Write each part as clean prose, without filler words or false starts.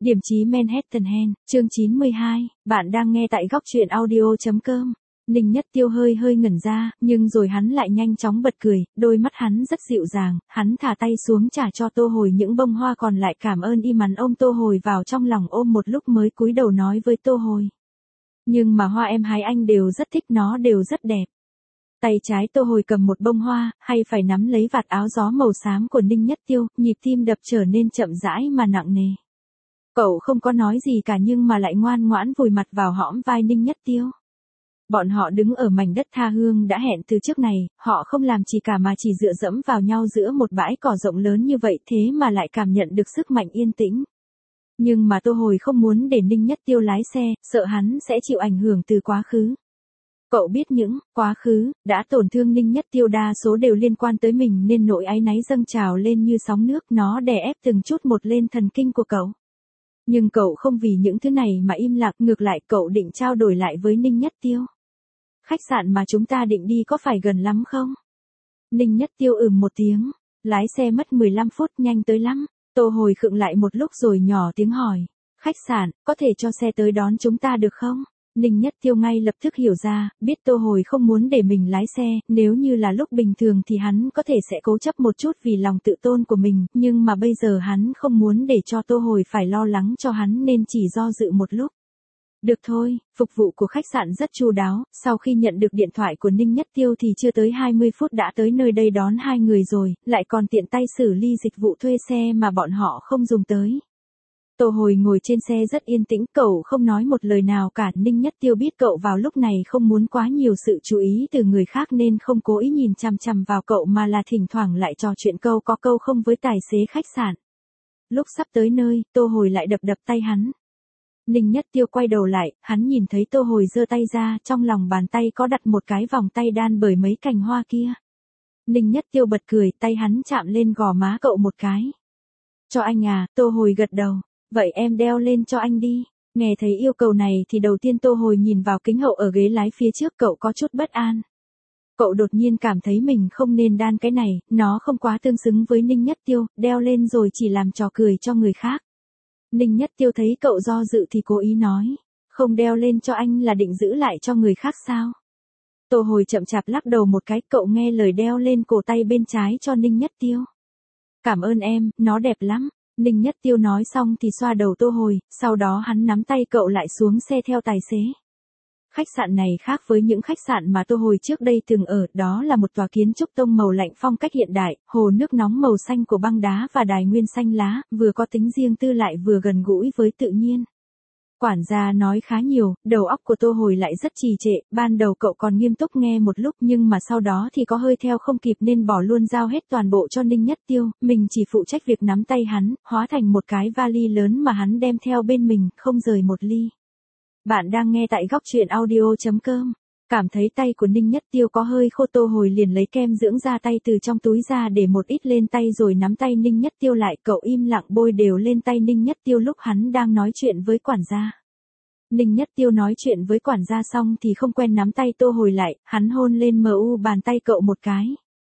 Điểm chí Manhattan Hen, chương 92, bạn đang nghe tại góc truyện audio.com. Ninh Nhất Tiêu hơi ngẩn ra, nhưng rồi hắn lại nhanh chóng bật cười, đôi mắt hắn rất dịu dàng, hắn thả tay xuống trả cho Tô Hồi những bông hoa còn lại, cảm ơn y mắn ôm Tô Hồi vào trong lòng ôm một lúc mới cúi đầu nói với Tô Hồi. Nhưng mà hoa em hái anh đều rất thích, nó đều rất đẹp. Tay trái Tô Hồi cầm một bông hoa, hay phải nắm lấy vạt áo gió màu xám của Ninh Nhất Tiêu, nhịp tim đập trở nên chậm rãi mà nặng nề. Cậu không có nói gì cả nhưng mà lại ngoan ngoãn vùi mặt vào hõm vai Ninh Nhất Tiêu. Bọn họ đứng ở mảnh đất tha hương đã hẹn từ trước này, họ không làm gì cả mà chỉ dựa dẫm vào nhau giữa một bãi cỏ rộng lớn như vậy, thế mà lại cảm nhận được sức mạnh yên tĩnh. Nhưng mà Tô Hồi không muốn để Ninh Nhất Tiêu lái xe, sợ hắn sẽ chịu ảnh hưởng từ quá khứ. Cậu biết những quá khứ đã tổn thương Ninh Nhất Tiêu đa số đều liên quan tới mình, nên nỗi áy náy dâng trào lên như sóng nước, nó đè ép từng chút một lên thần kinh của cậu. Nhưng cậu không vì những thứ này mà im lặng, ngược lại cậu định trao đổi lại với Ninh Nhất Tiêu. Khách sạn mà chúng ta định đi có phải gần lắm không? Ninh Nhất Tiêu một tiếng, lái xe mất 15 phút, nhanh tới lắm. Tô Hồi khựng lại một lúc rồi nhỏ tiếng hỏi, khách sạn, có thể cho xe tới đón chúng ta được không? Ninh Nhất Tiêu ngay lập tức hiểu ra, biết Tô Hồi không muốn để mình lái xe, nếu như là lúc bình thường thì hắn có thể sẽ cố chấp một chút vì lòng tự tôn của mình, nhưng mà bây giờ hắn không muốn để cho Tô Hồi phải lo lắng cho hắn nên chỉ do dự một lúc. Được thôi, phục vụ của khách sạn rất chu đáo, sau khi nhận được điện thoại của Ninh Nhất Tiêu thì chưa tới 20 phút đã tới nơi đây đón hai người rồi, lại còn tiện tay xử lý dịch vụ thuê xe mà bọn họ không dùng tới. Tô Hồi ngồi trên xe rất yên tĩnh, cậu không nói một lời nào cả. Ninh Nhất Tiêu biết cậu vào lúc này không muốn quá nhiều sự chú ý từ người khác nên không cố ý nhìn chằm chằm vào cậu mà là thỉnh thoảng lại trò chuyện câu có câu không với tài xế khách sạn. Lúc sắp tới nơi, Tô Hồi lại đập tay hắn. Ninh Nhất Tiêu quay đầu lại, hắn nhìn thấy Tô Hồi giơ tay ra, trong lòng bàn tay có đặt một cái vòng tay đan bởi mấy cành hoa kia. Ninh Nhất Tiêu bật cười, tay hắn chạm lên gò má cậu một cái. Cho anh à? Tô Hồi gật đầu. Vậy em đeo lên cho anh đi. Nghe thấy yêu cầu này thì đầu tiên Tô Hồi nhìn vào kính hậu ở ghế lái phía trước, cậu có chút bất an. Cậu đột nhiên cảm thấy mình không nên đan cái này, nó không quá tương xứng với Ninh Nhất Tiêu, đeo lên rồi chỉ làm trò cười cho người khác. Ninh Nhất Tiêu thấy cậu do dự thì cố ý nói, không đeo lên cho anh là định giữ lại cho người khác sao? Tô Hồi chậm chạp lắc đầu một cái, cậu nghe lời đeo lên cổ tay bên trái cho Ninh Nhất Tiêu. Cảm ơn em, nó đẹp lắm. Ninh Nhất Tiêu nói xong thì xoa đầu Tô Hồi, sau đó hắn nắm tay cậu lại xuống xe theo tài xế. Khách sạn này khác với những khách sạn mà Tô Hồi trước đây từng ở, đó là một tòa kiến trúc tông màu lạnh phong cách hiện đại, hồ nước nóng màu xanh của băng đá và đài nguyên xanh lá, vừa có tính riêng tư lại vừa gần gũi với tự nhiên. Quản gia nói khá nhiều, đầu óc của Tô Hồi lại rất trì trệ, ban đầu cậu còn nghiêm túc nghe một lúc nhưng mà sau đó thì có hơi theo không kịp nên bỏ luôn giao hết toàn bộ cho Ninh Nhất Tiêu, mình chỉ phụ trách việc nắm tay hắn, hóa thành một cái vali lớn mà hắn đem theo bên mình, không rời một ly. Bạn đang nghe tại góc truyện audio.com. Cảm thấy tay của Ninh Nhất Tiêu có hơi khô, Tô Hồi liền lấy kem dưỡng da tay từ trong túi ra để một ít lên tay rồi nắm tay Ninh Nhất Tiêu lại, cậu im lặng bôi đều lên tay Ninh Nhất Tiêu lúc hắn đang nói chuyện với quản gia. Ninh Nhất Tiêu nói chuyện với quản gia xong thì không quen nắm tay Tô Hồi lại, hắn hôn lên bàn tay cậu một cái.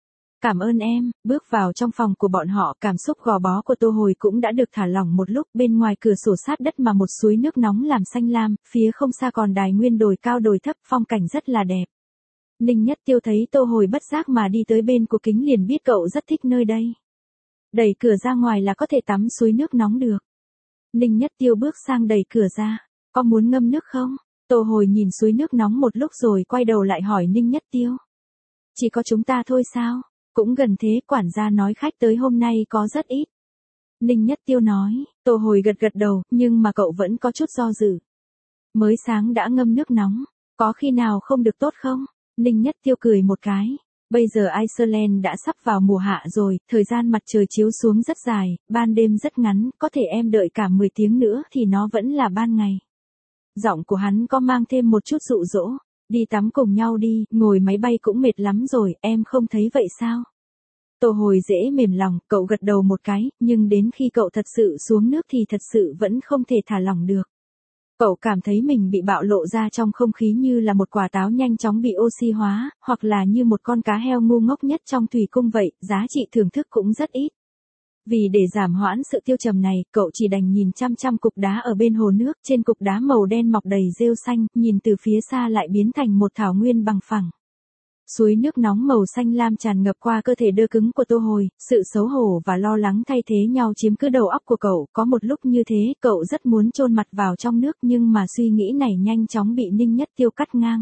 Cảm ơn em. Bước vào trong phòng của bọn họ, cảm xúc gò bó của Tô Hồi cũng đã được thả lỏng một lúc, bên ngoài cửa sổ sát đất mà một suối nước nóng làm xanh lam, phía không xa còn đài nguyên đồi cao đồi thấp, phong cảnh rất là đẹp. Ninh Nhất Tiêu thấy Tô Hồi bất giác mà đi tới bên của kính liền biết cậu rất thích nơi đây. Đẩy cửa ra ngoài là có thể tắm suối nước nóng được. Ninh Nhất Tiêu bước sang đẩy cửa ra. Có muốn ngâm nước không? Tô Hồi nhìn suối nước nóng một lúc rồi quay đầu lại hỏi Ninh Nhất Tiêu. Chỉ có chúng ta thôi sao? Cũng gần thế, quản gia nói khách tới hôm nay có rất ít. Ninh Nhất Tiêu nói. Tô Hồi gật đầu, nhưng mà cậu vẫn có chút do dự. Mới sáng đã ngâm nước nóng, có khi nào không được tốt không? Ninh Nhất Tiêu cười một cái. Bây giờ Iceland đã sắp vào mùa hạ rồi, thời gian mặt trời chiếu xuống rất dài, ban đêm rất ngắn, có thể em đợi cả 10 tiếng nữa thì nó vẫn là ban ngày. Giọng của hắn có mang thêm một chút dụ dỗ. Đi tắm cùng nhau đi, ngồi máy bay cũng mệt lắm rồi, em không thấy vậy sao? Tô Hồi dễ mềm lòng, cậu gật đầu một cái, nhưng đến khi cậu thật sự xuống nước thì thật sự vẫn không thể thả lỏng được. Cậu cảm thấy mình bị bạo lộ ra trong không khí như là một quả táo nhanh chóng bị oxy hóa, hoặc là như một con cá heo ngu ngốc nhất trong thủy cung vậy, giá trị thưởng thức cũng rất ít. Vì để giảm hoãn sự tiêu trầm này, cậu chỉ đành nhìn chăm chăm cục đá ở bên hồ nước, trên cục đá màu đen mọc đầy rêu xanh, nhìn từ phía xa lại biến thành một thảo nguyên bằng phẳng. Suối nước nóng màu xanh lam tràn ngập qua cơ thể đơ cứng của Tô Hồi, sự xấu hổ và lo lắng thay thế nhau chiếm cứ đầu óc của cậu, có một lúc như thế, cậu rất muốn chôn mặt vào trong nước nhưng mà suy nghĩ này nhanh chóng bị Ninh Nhất Tiêu cắt ngang.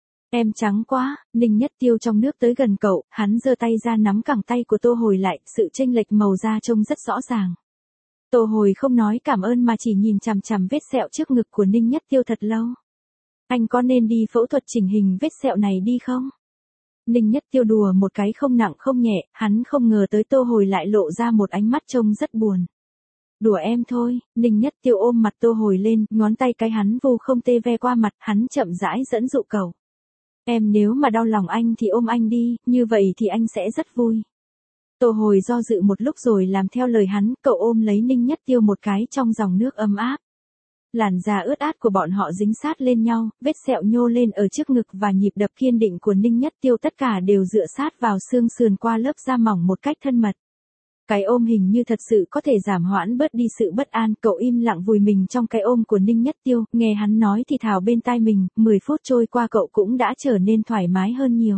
Em trắng quá, Ninh Nhất Tiêu trong nước tới gần cậu, hắn giơ tay ra nắm cẳng tay của Tô Hồi lại, sự chênh lệch màu da trông rất rõ ràng. Tô Hồi không nói cảm ơn mà chỉ nhìn chằm chằm vết sẹo trước ngực của Ninh Nhất Tiêu thật lâu. Anh có nên đi phẫu thuật chỉnh hình vết sẹo này đi không? Ninh Nhất Tiêu đùa một cái không nặng không nhẹ, hắn không ngờ tới Tô Hồi lại lộ ra một ánh mắt trông rất buồn. Đùa em thôi, Ninh Nhất Tiêu ôm mặt Tô Hồi lên, ngón tay cái hắn vô không tê ve qua mặt, hắn chậm rãi dẫn dụ cậu. Em nếu mà đau lòng anh thì ôm anh đi, như vậy thì anh sẽ rất vui. Tô Hồi do dự một lúc rồi làm theo lời hắn, cậu ôm lấy Ninh Nhất Tiêu một cái trong dòng nước ấm áp. Làn da ướt át của bọn họ dính sát lên nhau, vết sẹo nhô lên ở trước ngực và nhịp đập kiên định của Ninh Nhất Tiêu tất cả đều dựa sát vào xương sườn qua lớp da mỏng một cách thân mật. Cái ôm hình như thật sự có thể giảm hoãn bớt đi sự bất an, cậu im lặng vùi mình trong cái ôm của Ninh Nhất Tiêu, nghe hắn nói thì thào bên tai mình, 10 phút trôi qua cậu cũng đã trở nên thoải mái hơn nhiều.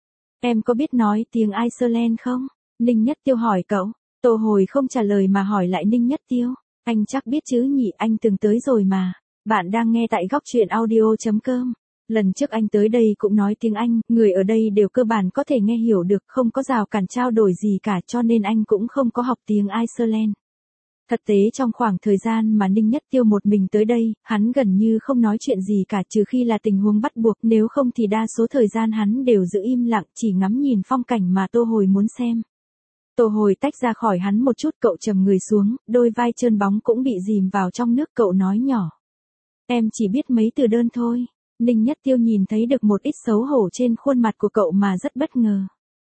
Em có biết nói tiếng Iceland không? Ninh Nhất Tiêu hỏi cậu. Tô Hồi không trả lời mà hỏi lại Ninh Nhất Tiêu. Anh chắc biết chứ nhỉ, anh từng tới rồi mà. Bạn đang nghe tại góc truyện audio.com. Lần trước anh tới đây cũng nói tiếng Anh, người ở đây đều cơ bản có thể nghe hiểu được, không có rào cản trao đổi gì cả cho nên anh cũng không có học tiếng Iceland. Thực tế trong khoảng thời gian mà Ninh Nhất Tiêu một mình tới đây, hắn gần như không nói chuyện gì cả trừ khi là tình huống bắt buộc, nếu không thì đa số thời gian hắn đều giữ im lặng chỉ ngắm nhìn phong cảnh mà Tô Hồi muốn xem. Tô Hồi tách ra khỏi hắn một chút, cậu trầm người xuống, đôi vai trơn bóng cũng bị dìm vào trong nước, cậu nói nhỏ. Em chỉ biết mấy từ đơn thôi. Ninh Nhất Tiêu nhìn thấy được một ít xấu hổ trên khuôn mặt của cậu mà rất bất ngờ.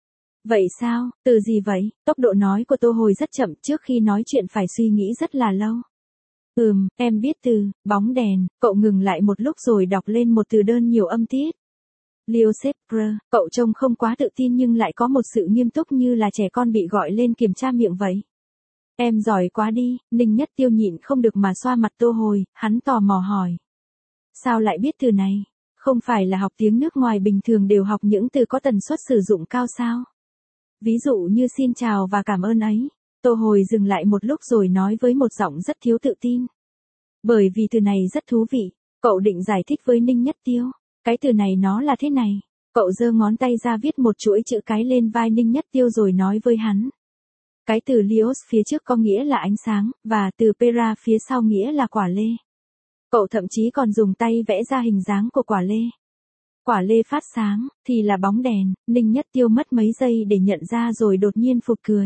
Vậy sao, từ gì vậy? Tốc độ nói của Tô Hồi rất chậm, trước khi nói chuyện phải suy nghĩ rất là lâu. Em biết từ, bóng đèn, cậu ngừng lại một lúc rồi đọc lên một từ đơn nhiều âm tiết. Lyosepre, cậu trông không quá tự tin nhưng lại có một sự nghiêm túc như là trẻ con bị gọi lên kiểm tra miệng vậy. Em giỏi quá đi, Ninh Nhất Tiêu nhịn không được mà xoa mặt Tô Hồi, hắn tò mò hỏi. Sao lại biết từ này? Không phải là học tiếng nước ngoài bình thường đều học những từ có tần suất sử dụng cao sao? Ví dụ như xin chào và cảm ơn ấy. Tô Hồi dừng lại một lúc rồi nói với một giọng rất thiếu tự tin. Bởi vì từ này rất thú vị, cậu định giải thích với Ninh Nhất Tiêu. Cái từ này nó là thế này. Cậu giơ ngón tay ra viết một chuỗi chữ cái lên vai Ninh Nhất Tiêu rồi nói với hắn. Cái từ Lios phía trước có nghĩa là ánh sáng, và từ Pera phía sau nghĩa là quả lê. Cậu thậm chí còn dùng tay vẽ ra hình dáng của quả lê. Quả lê phát sáng, thì là bóng đèn, Ninh Nhất Tiêu mất mấy giây để nhận ra rồi đột nhiên phụt cười.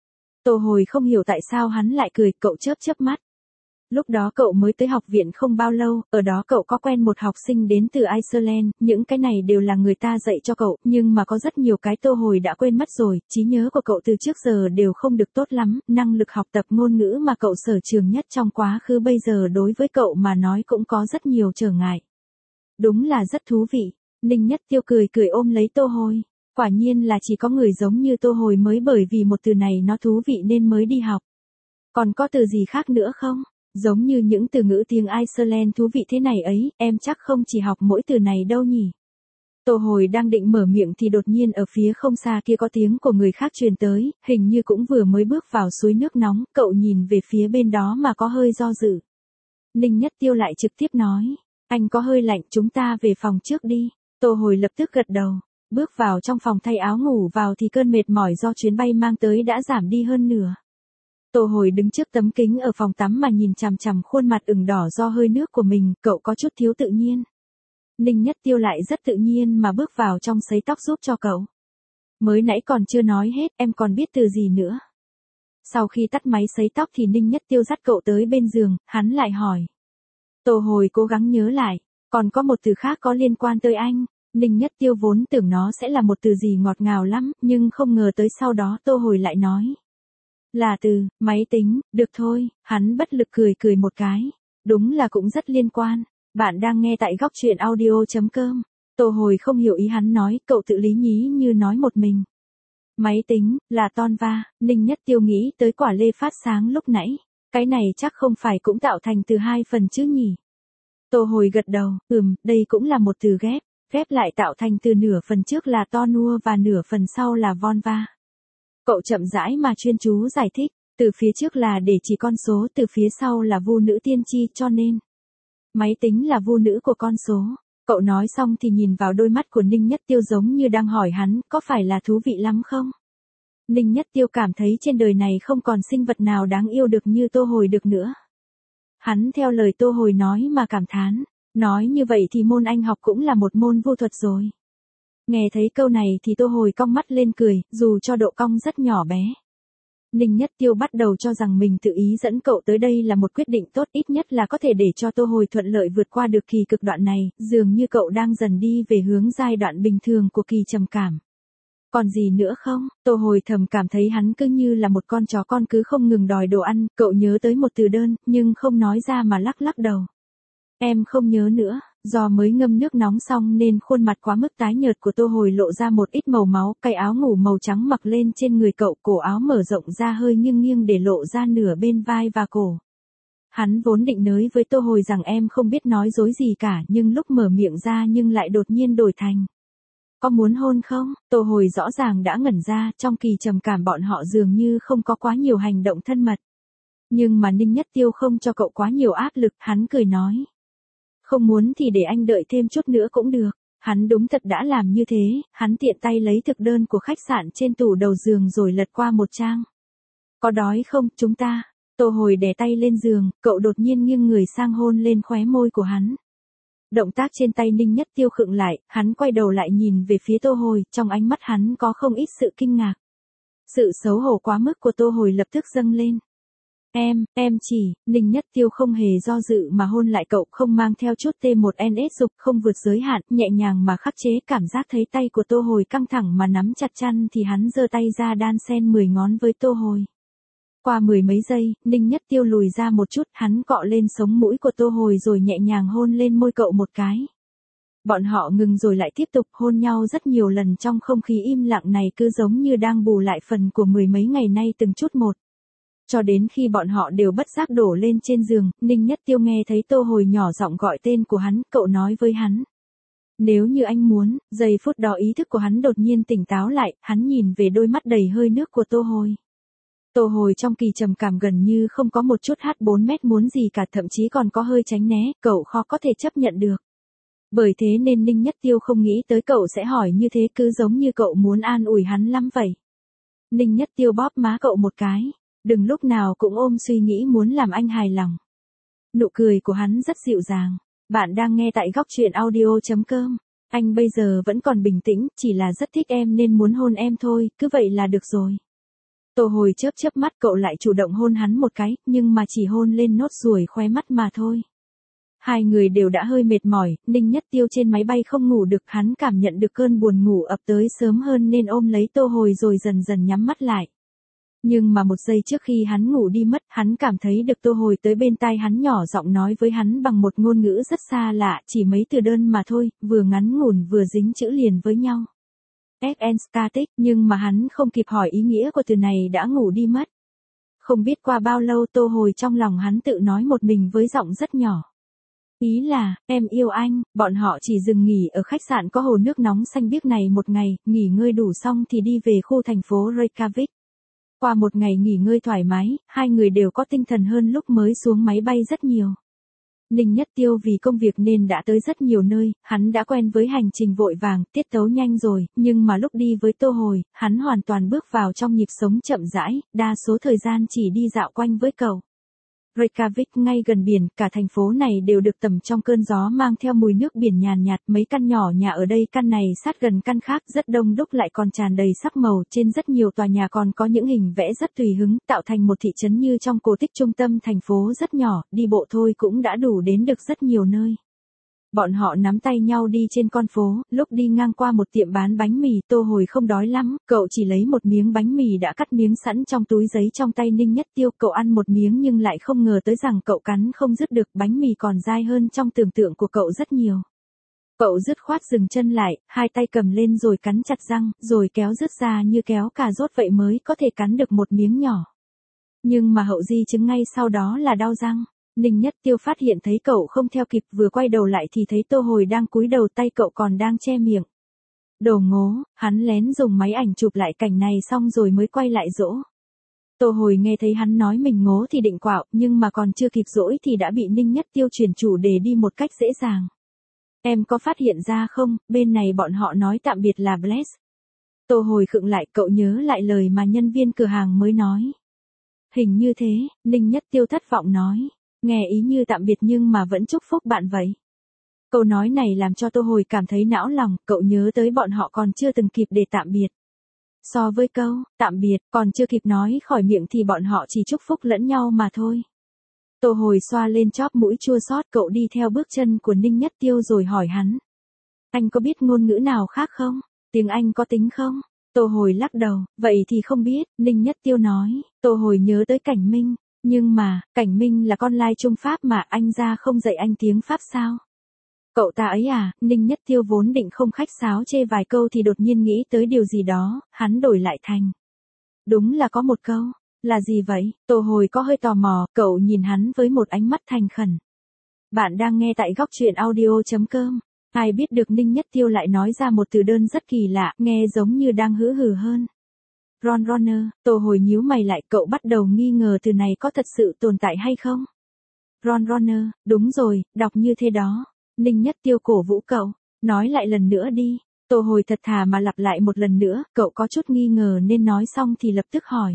Tô Hồi không hiểu tại sao hắn lại cười, cậu chớp chớp mắt. Lúc đó cậu mới tới học viện không bao lâu, ở đó cậu có quen một học sinh đến từ Iceland, những cái này đều là người ta dạy cho cậu, nhưng mà có rất nhiều cái Tô Hồi đã quên mất rồi, trí nhớ của cậu từ trước giờ đều không được tốt lắm, năng lực học tập ngôn ngữ mà cậu sở trường nhất trong quá khứ bây giờ đối với cậu mà nói cũng có rất nhiều trở ngại. Đúng là rất thú vị, Ninh Nhất Tiêu cười cười ôm lấy Tô Hồi, quả nhiên là chỉ có người giống như Tô Hồi mới bởi vì một từ này nó thú vị nên mới đi học. Còn có từ gì khác nữa không? Giống như những từ ngữ tiếng Iceland thú vị thế này ấy, em chắc không chỉ học mỗi từ này đâu nhỉ. Tô Hồi đang định mở miệng thì đột nhiên ở phía không xa kia có tiếng của người khác truyền tới, hình như cũng vừa mới bước vào suối nước nóng, cậu nhìn về phía bên đó mà có hơi do dự. Ninh Nhất Tiêu lại trực tiếp nói, anh có hơi lạnh, chúng ta về phòng trước đi. Tô Hồi lập tức gật đầu, bước vào trong phòng thay áo ngủ vào thì cơn mệt mỏi do chuyến bay mang tới đã giảm đi hơn nửa. Tô Hồi đứng trước tấm kính ở phòng tắm mà nhìn chằm chằm khuôn mặt ửng đỏ do hơi nước của mình, cậu có chút thiếu tự nhiên. Ninh Nhất Tiêu lại rất tự nhiên mà bước vào trong sấy tóc giúp cho cậu. Mới nãy còn chưa nói hết, em còn biết từ gì nữa? Sau khi tắt máy sấy tóc thì Ninh Nhất Tiêu dắt cậu tới bên giường, hắn lại hỏi. Tô Hồi cố gắng nhớ lại, còn có một từ khác có liên quan tới anh. Ninh Nhất Tiêu vốn tưởng nó sẽ là một từ gì ngọt ngào lắm, nhưng không ngờ tới sau đó Tô Hồi lại nói. Là từ, máy tính, được thôi, hắn bất lực cười cười một cái. Đúng là cũng rất liên quan. Bạn đang nghe tại góc truyện audio.com. Tô Hồi không hiểu ý hắn nói, cậu tự lý nhí như nói một mình. Máy tính, là Tonva, Ninh Nhất Tiêu nghĩ tới quả lê phát sáng lúc nãy. Cái này chắc không phải cũng tạo thành từ 2 phần chứ nhỉ? Tô Hồi gật đầu, đây cũng là một từ ghép. Ghép lại tạo thành từ nửa phần trước là Tonua và nửa phần sau là Vonva. Cậu chậm rãi mà chuyên chú giải thích, từ phía trước là để chỉ con số, từ phía sau là vu nữ tiên tri, cho nên máy tính là vu nữ của con số. Cậu nói xong thì nhìn vào đôi mắt của Ninh Nhất Tiêu giống như đang hỏi hắn, có phải là thú vị lắm không? Ninh Nhất Tiêu cảm thấy trên đời này không còn sinh vật nào đáng yêu được như Tô Hồi được nữa. Hắn theo lời Tô Hồi nói mà cảm thán, nói như vậy thì môn anh học cũng là một môn vu thuật rồi. Nghe thấy câu này thì Tô Hồi cong mắt lên cười, dù cho độ cong rất nhỏ bé. Ninh Nhất Tiêu bắt đầu cho rằng mình tự ý dẫn cậu tới đây là một quyết định tốt, ít nhất là có thể để cho Tô Hồi thuận lợi vượt qua được kỳ cực đoạn này, dường như cậu đang dần đi về hướng giai đoạn bình thường của kỳ trầm cảm. Còn gì nữa không? Tô Hồi thầm cảm thấy hắn cứ như là một con chó con cứ không ngừng đòi đồ ăn, cậu nhớ tới một từ đơn, nhưng không nói ra mà lắc lắc đầu. Em không nhớ nữa, do mới ngâm nước nóng xong nên khuôn mặt quá mức tái nhợt của Tô Hồi lộ ra một ít màu máu, cái áo ngủ màu trắng mặc lên trên người cậu, cổ áo mở rộng ra hơi nghiêng nghiêng để lộ ra nửa bên vai và cổ. Hắn vốn định nói với Tô Hồi rằng em không biết nói dối gì cả, nhưng lúc mở miệng ra nhưng lại đột nhiên đổi thành. Có muốn hôn không? Tô Hồi rõ ràng đã ngẩn ra, trong kỳ trầm cảm bọn họ dường như không có quá nhiều hành động thân mật. Nhưng mà Ninh Nhất Tiêu không cho cậu quá nhiều áp lực, hắn cười nói. Không muốn thì để anh đợi thêm chút nữa cũng được. Hắn đúng thật đã làm như thế, hắn tiện tay lấy thực đơn của khách sạn trên tủ đầu giường rồi lật qua một trang. Có đói không, chúng ta? Tô Hồi đè tay lên giường, cậu đột nhiên nghiêng người sang hôn lên khóe môi của hắn. Động tác trên tay Ninh Nhất Tiêu khựng lại, hắn quay đầu lại nhìn về phía Tô Hồi, trong ánh mắt hắn có không ít sự kinh ngạc. Sự xấu hổ quá mức của Tô Hồi lập tức dâng lên. Em chỉ, Ninh Nhất Tiêu không hề do dự mà hôn lại cậu, không mang theo chút T1NS dục, không vượt giới hạn, nhẹ nhàng mà khắc chế cảm giác thấy tay của Tô Hồi căng thẳng mà nắm chặt chăn thì hắn giơ tay ra đan xen 10 ngón với Tô Hồi. Qua 10 mấy giây, Ninh Nhất Tiêu lùi ra một chút, hắn cọ lên sống mũi của Tô Hồi rồi nhẹ nhàng hôn lên môi cậu một cái. Bọn họ ngừng rồi lại tiếp tục hôn nhau rất nhiều lần trong không khí im lặng này, cứ giống như đang bù lại phần của 10 mấy ngày nay từng chút một. Cho đến khi bọn họ đều bất giác đổ lên trên giường, Ninh Nhất Tiêu nghe thấy Tô Hồi nhỏ giọng gọi tên của hắn, cậu nói với hắn. Nếu như anh muốn, giây phút đó ý thức của hắn đột nhiên tỉnh táo lại, hắn nhìn về đôi mắt đầy hơi nước của Tô Hồi. Tô Hồi trong kỳ trầm cảm gần như không có một chút H4 mét muốn gì cả, thậm chí còn có hơi tránh né, cậu khó có thể chấp nhận được. Bởi thế nên Ninh Nhất Tiêu không nghĩ tới cậu sẽ hỏi như thế, cứ giống như cậu muốn an ủi hắn lắm vậy. Ninh Nhất Tiêu bóp má cậu một cái. Đừng lúc nào cũng ôm suy nghĩ muốn làm anh hài lòng. Nụ cười của hắn rất dịu dàng. Bạn đang nghe tại góc truyện audio.com. Anh bây giờ vẫn còn bình tĩnh, chỉ là rất thích em nên muốn hôn em thôi, cứ vậy là được rồi. Tô Hồi chớp chớp mắt, cậu lại chủ động hôn hắn một cái, nhưng mà chỉ hôn lên nốt ruồi khóe mắt mà thôi. Hai người đều đã hơi mệt mỏi, Ninh Nhất Tiêu trên máy bay không ngủ được, hắn cảm nhận được cơn buồn ngủ ập tới sớm hơn nên ôm lấy Tô Hồi rồi dần dần nhắm mắt lại. Nhưng mà một giây trước khi hắn ngủ đi mất, hắn cảm thấy được Tô Hồi tới bên tai hắn nhỏ giọng nói với hắn bằng một ngôn ngữ rất xa lạ, chỉ mấy từ đơn mà thôi, vừa ngắn ngủn vừa dính chữ liền với nhau. FN static, nhưng mà hắn không kịp hỏi ý nghĩa của từ này đã ngủ đi mất. Không biết qua bao lâu Tô Hồi trong lòng hắn tự nói một mình với giọng rất nhỏ. Ý là, em yêu anh, bọn họ chỉ dừng nghỉ ở khách sạn có hồ nước nóng xanh biếc này một ngày, nghỉ ngơi đủ xong thì đi về khu thành phố Reykjavik. Qua một ngày nghỉ ngơi thoải mái, hai người đều có tinh thần hơn lúc mới xuống máy bay rất nhiều. Ninh Nhất Tiêu vì công việc nên đã tới rất nhiều nơi, hắn đã quen với hành trình vội vàng, tiết tấu nhanh rồi, nhưng mà lúc đi với Tô Hồi, hắn hoàn toàn bước vào trong nhịp sống chậm rãi, đa số thời gian chỉ đi dạo quanh với cậu. Reykjavik ngay gần biển, cả thành phố này đều được tầm trong cơn gió mang theo mùi nước biển nhàn nhạt, mấy căn nhỏ nhà ở đây căn này sát gần căn khác, rất đông đúc lại còn tràn đầy sắc màu, trên rất nhiều tòa nhà còn có những hình vẽ rất tùy hứng, tạo thành một thị trấn như trong cổ tích trung tâm thành phố rất nhỏ, đi bộ thôi cũng đã đủ đến được rất nhiều nơi. Bọn họ nắm tay nhau đi trên con phố, lúc đi ngang qua một tiệm bán bánh mì, Tô Hồi không đói lắm, cậu chỉ lấy một miếng bánh mì đã cắt miếng sẵn trong túi giấy trong tay Ninh Nhất Tiêu, cậu ăn một miếng nhưng lại không ngờ tới rằng cậu cắn không dứt được, bánh mì còn dai hơn trong tưởng tượng của cậu rất nhiều. Cậu dứt khoát dừng chân lại, hai tay cầm lên rồi cắn chặt răng, rồi kéo rứt ra như kéo cà rốt vậy mới có thể cắn được một miếng nhỏ. Nhưng mà hậu di chứng ngay sau đó là đau răng. Ninh Nhất Tiêu phát hiện thấy cậu không theo kịp, vừa quay đầu lại thì thấy Tô Hồi đang cúi đầu, tay cậu còn đang che miệng. Đồ ngố, hắn lén dùng máy ảnh chụp lại cảnh này xong rồi mới quay lại dỗ. Tô Hồi nghe thấy hắn nói mình ngố thì định quạo, nhưng mà còn chưa kịp dỗi thì đã bị Ninh Nhất Tiêu chuyển chủ đề đi một cách dễ dàng. Em có phát hiện ra không, bên này bọn họ nói tạm biệt là bless. Tô Hồi khựng lại, cậu nhớ lại lời mà nhân viên cửa hàng mới nói. Hình như thế, Ninh Nhất Tiêu thất vọng nói. Nghe ý như tạm biệt nhưng mà vẫn chúc phúc bạn vậy. Câu nói này làm cho Tô Hồi cảm thấy não lòng, cậu nhớ tới bọn họ còn chưa từng kịp để tạm biệt. So với câu, tạm biệt, còn chưa kịp nói khỏi miệng thì bọn họ chỉ chúc phúc lẫn nhau mà thôi. Tô Hồi xoa lên chóp mũi chua xót, cậu đi theo bước chân của Ninh Nhất Tiêu rồi hỏi hắn. Anh có biết ngôn ngữ nào khác không? Tiếng Anh có tính không? Tô Hồi lắc đầu, vậy thì không biết, Ninh Nhất Tiêu nói. Tô Hồi nhớ tới Cảnh Minh, nhưng mà, Cảnh Minh là con lai Trung Pháp mà anh ra không dạy anh tiếng Pháp sao? Cậu ta ấy à, Ninh Nhất Tiêu vốn định không khách sáo chê vài câu thì đột nhiên nghĩ tới điều gì đó, hắn đổi lại thành. Đúng là có một câu, là gì vậy? Tô Hồi có hơi tò mò, cậu nhìn hắn với một ánh mắt thành khẩn. Bạn đang nghe tại góc truyện audio.com. Ai biết được Ninh Nhất Tiêu lại nói ra một từ đơn rất kỳ lạ, nghe giống như đang hữ hừ hơn. Ron-runner, Tô Hồi nhíu mày lại, cậu bắt đầu nghi ngờ từ này có thật sự tồn tại hay không? Ron-runner, đúng rồi, đọc như thế đó. Ninh Nhất Tiêu cổ vũ cậu, nói lại lần nữa đi. Tô Hồi thật thà mà lặp lại một lần nữa, cậu có chút nghi ngờ nên nói xong thì lập tức hỏi.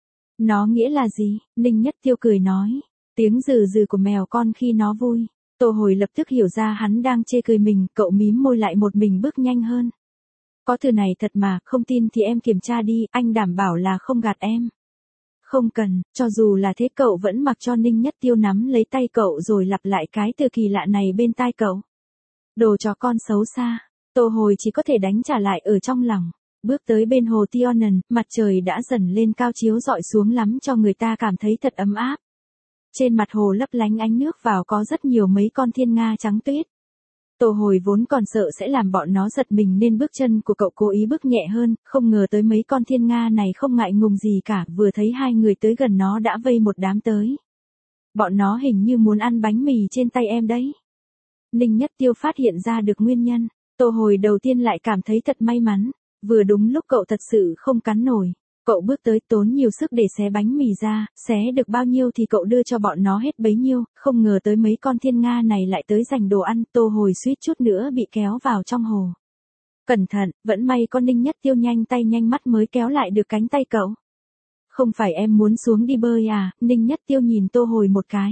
Nó nghĩa là gì? Ninh Nhất Tiêu cười nói. Tiếng rừ rừ của mèo con khi nó vui. Tô Hồi lập tức hiểu ra hắn đang chê cười mình, cậu mím môi lại một mình bước nhanh hơn. Có từ này thật mà, không tin thì em kiểm tra đi, anh đảm bảo là không gạt em. Không cần, cho dù là thế cậu vẫn mặc cho Ninh Nhất Tiêu nắm lấy tay cậu rồi lặp lại cái từ kỳ lạ này bên tai cậu. Đồ chó con xấu xa, Tô Hồi chỉ có thể đánh trả lại ở trong lòng. Bước tới bên hồ Tionen, mặt trời đã dần lên cao chiếu rọi xuống lắm cho người ta cảm thấy thật ấm áp. Trên mặt hồ lấp lánh ánh nước vào có rất nhiều mấy con thiên nga trắng tuyết. Tô Hồi vốn còn sợ sẽ làm bọn nó giật mình nên bước chân của cậu cố ý bước nhẹ hơn, không ngờ tới mấy con thiên nga này không ngại ngùng gì cả, vừa thấy hai người tới gần nó đã vây một đám tới. Bọn nó hình như muốn ăn bánh mì trên tay em đấy. Ninh Nhất Tiêu phát hiện ra được nguyên nhân, Tô Hồi đầu tiên lại cảm thấy thật may mắn, vừa đúng lúc cậu thật sự không cắn nổi. Cậu bước tới tốn nhiều sức để xé bánh mì ra, xé được bao nhiêu thì cậu đưa cho bọn nó hết bấy nhiêu, không ngờ tới mấy con thiên nga này lại tới giành đồ ăn, Tô Hồi suýt chút nữa bị kéo vào trong hồ. Cẩn thận, vẫn may con Ninh Nhất Tiêu nhanh tay nhanh mắt mới kéo lại được cánh tay cậu. Không phải em muốn xuống đi bơi à? Ninh Nhất Tiêu nhìn Tô Hồi một cái.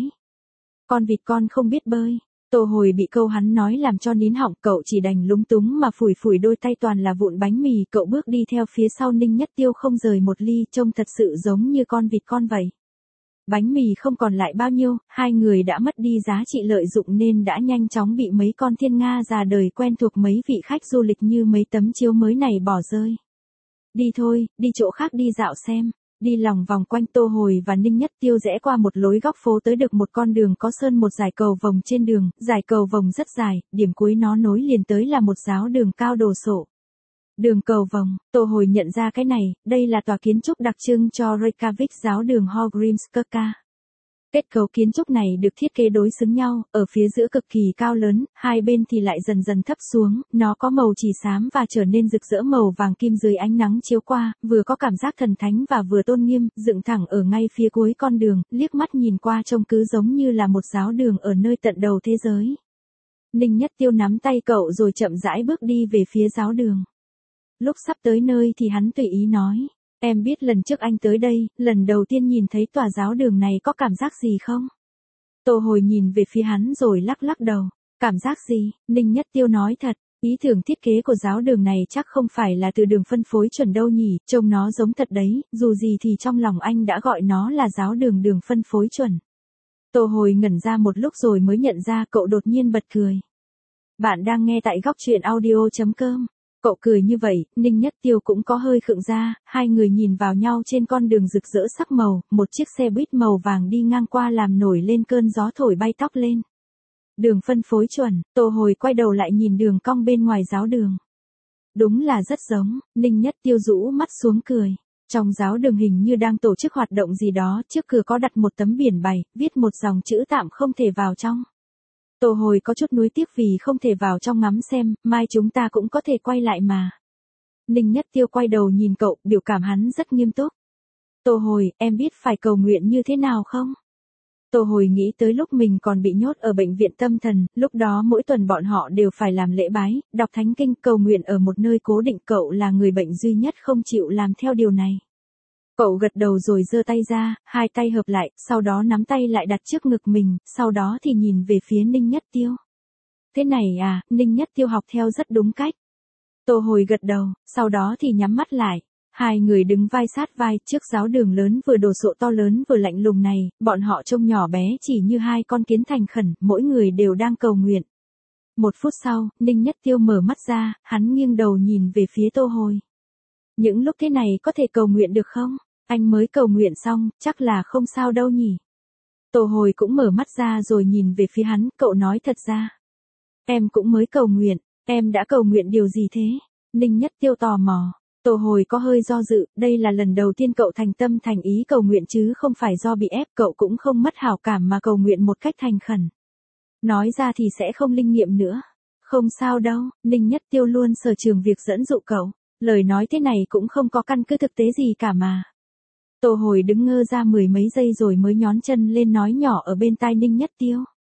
Con vịt con không biết bơi. Tô Hồi bị câu hắn nói làm cho nín họng, cậu chỉ đành lúng túng mà phủi phủi đôi tay toàn là vụn bánh mì, cậu bước đi theo phía sau Ninh Nhất Tiêu không rời một ly, trông thật sự giống như con vịt con vậy. Bánh mì không còn lại bao nhiêu, hai người đã mất đi giá trị lợi dụng nên đã nhanh chóng bị mấy con thiên nga già đời quen thuộc mấy vị khách du lịch như mấy tấm chiếu mới này bỏ rơi. Đi thôi, đi chỗ khác đi dạo xem. Đi lòng vòng quanh Tô Hồi và Ninh Nhất Tiêu rẽ qua một lối góc phố tới được một con đường có sơn một dải cầu vồng trên đường, dải cầu vồng rất dài, điểm cuối nó nối liền tới là một giáo đường cao đồ sộ. Đường cầu vồng, Tô Hồi nhận ra cái này, đây là tòa kiến trúc đặc trưng cho Reykjavik giáo đường Hallgrímskirkja. Kết cấu kiến trúc này được thiết kế đối xứng nhau, ở phía giữa cực kỳ cao lớn, hai bên thì lại dần dần thấp xuống, nó có màu chỉ xám và trở nên rực rỡ màu vàng kim dưới ánh nắng chiếu qua, vừa có cảm giác thần thánh và vừa tôn nghiêm, dựng thẳng ở ngay phía cuối con đường, liếc mắt nhìn qua trông cứ giống như là một giáo đường ở nơi tận đầu thế giới. Ninh Nhất Tiêu nắm tay cậu rồi chậm rãi bước đi về phía giáo đường. Lúc sắp tới nơi thì hắn tùy ý nói. Em biết lần trước anh tới đây, lần đầu tiên nhìn thấy tòa giáo đường này có cảm giác gì không? Tô Hồi nhìn về phía hắn rồi lắc lắc đầu. Cảm giác gì? Ninh Nhất Tiêu nói thật, ý tưởng thiết kế của giáo đường này chắc không phải là từ đường phân phối chuẩn đâu nhỉ, trông nó giống thật đấy, dù gì thì trong lòng anh đã gọi nó là giáo đường đường phân phối chuẩn. Tô Hồi ngẩn ra một lúc rồi mới nhận ra, cậu đột nhiên bật cười. Bạn đang nghe tại góc truyện audio.com. Cậu cười như vậy, Ninh Nhất Tiêu cũng có hơi khựng ra, hai người nhìn vào nhau trên con đường rực rỡ sắc màu, một chiếc xe buýt màu vàng đi ngang qua làm nổi lên cơn gió thổi bay tóc lên. Đường phân phối chuẩn, Tô Hồi quay đầu lại nhìn đường cong bên ngoài giáo đường. Đúng là rất giống, Ninh Nhất Tiêu rũ mắt xuống cười. Trong giáo đường hình như đang tổ chức hoạt động gì đó, trước cửa có đặt một tấm biển bày, viết một dòng chữ tạm không thể vào trong. Tô Hồi có chút nuối tiếc vì không thể vào trong ngắm xem, mai chúng ta cũng có thể quay lại mà. Ninh Nhất Tiêu quay đầu nhìn cậu, biểu cảm hắn rất nghiêm túc. Tô Hồi, em biết phải cầu nguyện như thế nào không? Tô Hồi nghĩ tới lúc mình còn bị nhốt ở bệnh viện tâm thần, lúc đó mỗi tuần bọn họ đều phải làm lễ bái, đọc thánh kinh, cầu nguyện ở một nơi cố định, cậu là người bệnh duy nhất không chịu làm theo điều này. Cậu gật đầu rồi giơ tay ra, hai tay hợp lại, sau đó nắm tay lại đặt trước ngực mình, sau đó thì nhìn về phía Ninh Nhất Tiêu. Thế này à, Ninh Nhất Tiêu học theo rất đúng cách. Tô Hồi gật đầu, sau đó thì nhắm mắt lại. Hai người đứng vai sát vai trước giáo đường lớn vừa đồ sộ to lớn vừa lạnh lùng này, bọn họ trông nhỏ bé chỉ như hai con kiến thành khẩn, mỗi người đều đang cầu nguyện. Một phút sau, Ninh Nhất Tiêu mở mắt ra, hắn nghiêng đầu nhìn về phía Tô Hồi. Những lúc thế này có thể cầu nguyện được không? Anh mới cầu nguyện xong, chắc là không sao đâu nhỉ. Tô Hồi cũng mở mắt ra rồi nhìn về phía hắn, cậu nói thật ra. Em cũng mới cầu nguyện, em đã cầu nguyện điều gì thế? Ninh Nhất Tiêu tò mò. Tô Hồi có hơi do dự, đây là lần đầu tiên cậu thành tâm thành ý cầu nguyện chứ không phải do bị ép, cậu cũng không mất hảo cảm mà cầu nguyện một cách thành khẩn. Nói ra thì sẽ không linh nghiệm nữa. Không sao đâu, Ninh Nhất Tiêu luôn sở trường việc dẫn dụ cậu. Lời nói thế này cũng không có căn cứ thực tế gì cả mà. Tô Hồi đứng ngơ ra mười mấy giây rồi mới nhón chân lên nói nhỏ ở bên tai Ninh Nhất Tiêu.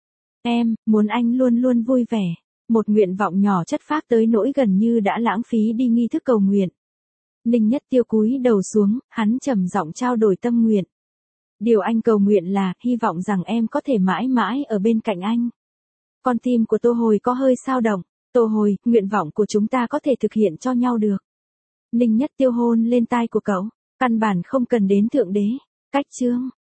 Em, muốn anh luôn luôn vui vẻ. Một nguyện vọng nhỏ chất phác tới nỗi gần như đã lãng phí đi nghi thức cầu nguyện. Ninh Nhất Tiêu cúi đầu xuống, hắn trầm giọng trao đổi tâm nguyện. Điều anh cầu nguyện là, hy vọng rằng em có thể mãi mãi ở bên cạnh anh. Con tim của Tô Hồi có hơi dao động. Tô Hồi, nguyện vọng của chúng ta có thể thực hiện cho nhau được. Ninh Nhất Tiêu hôn lên tai của cậu. Căn bản không cần đến thượng đế. Cách chương.